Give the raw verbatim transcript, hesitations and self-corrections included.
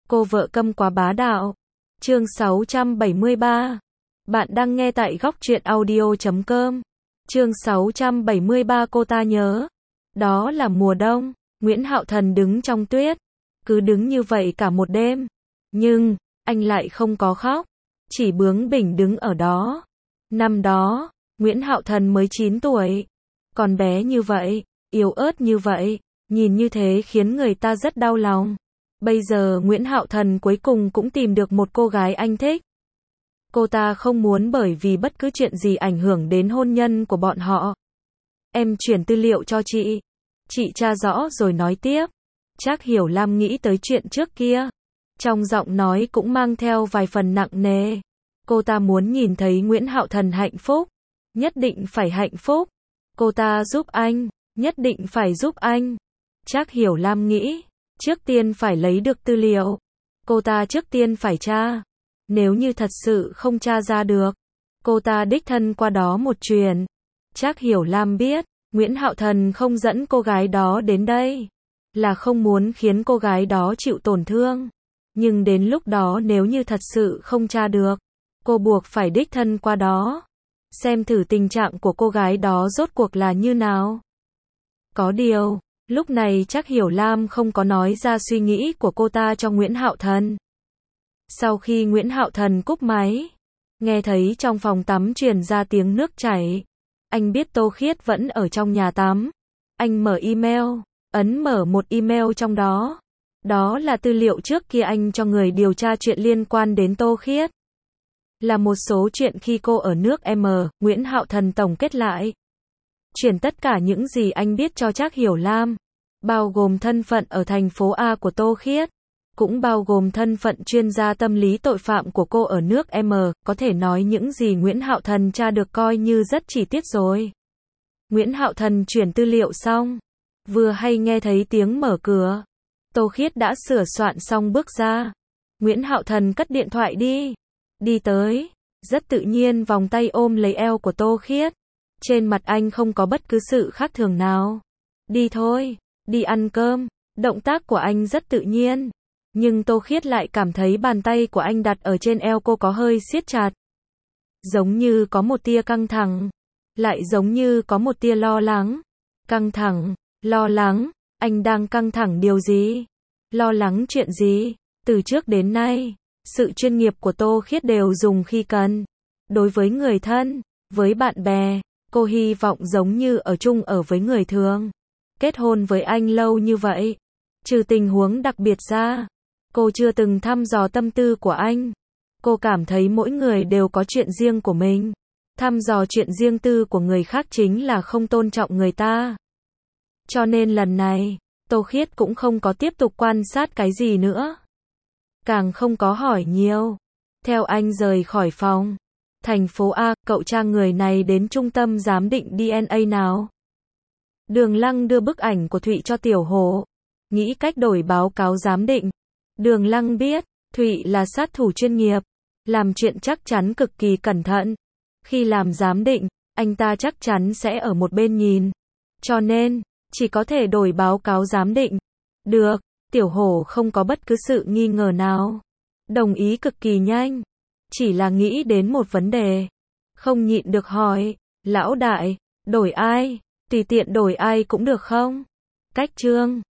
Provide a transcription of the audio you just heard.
Cô vợ câm quá bá đạo. Chương sáu trăm bảy mươi ba. Bạn đang nghe tại góc truyện audio chấm com. Chương sáu trăm bảy mươi ba cô ta nhớ. Đó là mùa đông, Nguyễn Hạo Thần đứng trong tuyết. Cứ đứng như vậy cả một đêm. Nhưng, anh lại không có khóc. Chỉ bướng bỉnh đứng ở đó. Năm đó, Nguyễn Hạo Thần mới chín tuổi. Còn bé như vậy, yếu ớt như vậy, nhìn như thế khiến người ta rất đau lòng. Bây giờ Nguyễn Hạo Thần cuối cùng cũng tìm được một cô gái anh thích. Cô ta không muốn bởi vì bất cứ chuyện gì ảnh hưởng đến hôn nhân của bọn họ. Em chuyển tư liệu cho chị. Chị tra rõ rồi nói tiếp. Trác Hiểu Lam nghĩ tới chuyện trước kia. Trong giọng nói cũng mang theo vài phần nặng nề. Cô ta muốn nhìn thấy Nguyễn Hạo Thần hạnh phúc. Nhất định phải hạnh phúc. Cô ta giúp anh. Nhất định phải giúp anh. Trác Hiểu Lam nghĩ. Trước tiên phải lấy được tư liệu. Cô ta trước tiên phải tra. Nếu như thật sự không tra ra được, cô ta đích thân qua đó một chuyến. Trác Hiểu Lam biết, Nguyễn Hạo Thần không dẫn cô gái đó đến đây, là không muốn khiến cô gái đó chịu tổn thương. Nhưng đến lúc đó nếu như thật sự không tra được, cô buộc phải đích thân qua đó. Xem thử tình trạng của cô gái đó rốt cuộc là như nào. Có điều, lúc này Trác Hiểu Lam không có nói ra suy nghĩ của cô ta cho Nguyễn Hạo Thần. Sau khi Nguyễn Hạo Thần cúp máy, nghe thấy trong phòng tắm truyền ra tiếng nước chảy. Anh biết Tô Khiết vẫn ở trong nhà tắm. Anh mở email, ấn mở một email trong đó. Đó là tư liệu trước kia anh cho người điều tra chuyện liên quan đến Tô Khiết. Là một số chuyện khi cô ở nước M, Nguyễn Hạo Thần tổng kết lại. Chuyển tất cả những gì anh biết cho Trác Hiểu Lam, bao gồm thân phận ở thành phố A của Tô Khiết, cũng bao gồm thân phận chuyên gia tâm lý tội phạm của cô ở nước M, có thể nói những gì Nguyễn Hạo Thần tra được coi như rất chi tiết rồi. Nguyễn Hạo Thần chuyển tư liệu xong, vừa hay nghe thấy tiếng mở cửa. Tô Khiết đã sửa soạn xong bước ra. Nguyễn Hạo Thần cất điện thoại đi. Đi tới, rất tự nhiên vòng tay ôm lấy eo của Tô Khiết. Trên mặt anh không có bất cứ sự khác thường nào. Đi thôi, đi ăn cơm. Động tác của anh rất tự nhiên. Nhưng Tô Khiết lại cảm thấy bàn tay của anh đặt ở trên eo cô có hơi siết chặt. Giống như có một tia căng thẳng. Lại giống như có một tia lo lắng. Căng thẳng, lo lắng. Anh đang căng thẳng điều gì? Lo lắng chuyện gì? Từ trước đến nay, sự chuyên nghiệp của Tô Khiết đều dùng khi cần. Đối với người thân, với bạn bè, cô hy vọng giống như ở chung ở với người thường. Kết hôn với anh lâu như vậy, trừ tình huống đặc biệt ra, cô chưa từng thăm dò tâm tư của anh. Cô cảm thấy mỗi người đều có chuyện riêng của mình. Thăm dò chuyện riêng tư của người khác chính là không tôn trọng người ta. Cho nên lần này, Tô Khiết cũng không có tiếp tục quan sát cái gì nữa. Càng không có hỏi nhiều. Theo anh rời khỏi phòng. Thành phố A, cậu tra người này đến trung tâm giám định đê en a nào. Đường Lăng đưa bức ảnh của Thụy cho Tiểu Hổ. Nghĩ cách đổi báo cáo giám định. Đường Lăng biết, Thụy là sát thủ chuyên nghiệp. Làm chuyện chắc chắn cực kỳ cẩn thận. Khi làm giám định, anh ta chắc chắn sẽ ở một bên nhìn. Cho nên, chỉ có thể đổi báo cáo giám định. Được, Tiểu Hổ không có bất cứ sự nghi ngờ nào. Đồng ý cực kỳ nhanh. Chỉ là nghĩ đến một vấn đề. Không nhịn được hỏi, lão đại, đổi ai? Tùy tiện đổi ai cũng được không? Cách Trương,